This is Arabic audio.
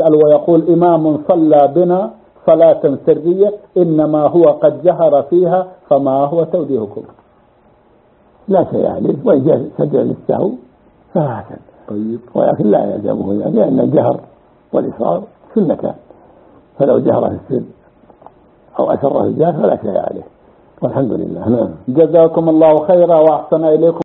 يسأل ويقول إمام صلى بنا صلاة سرية إنما هو قد جهر فيها فما هو توجيهكم؟ لا شيء عليه، وإن سجد للسهو فهكذا. طيب. ولكن لا يلزمه ذلك، لأن الجهر والإصرار سنتان، فلو جهر في السر أو أسر في الجهر فلا شيء عليه، والحمد لله. جزاكم الله خيرا وأحسن إليكم.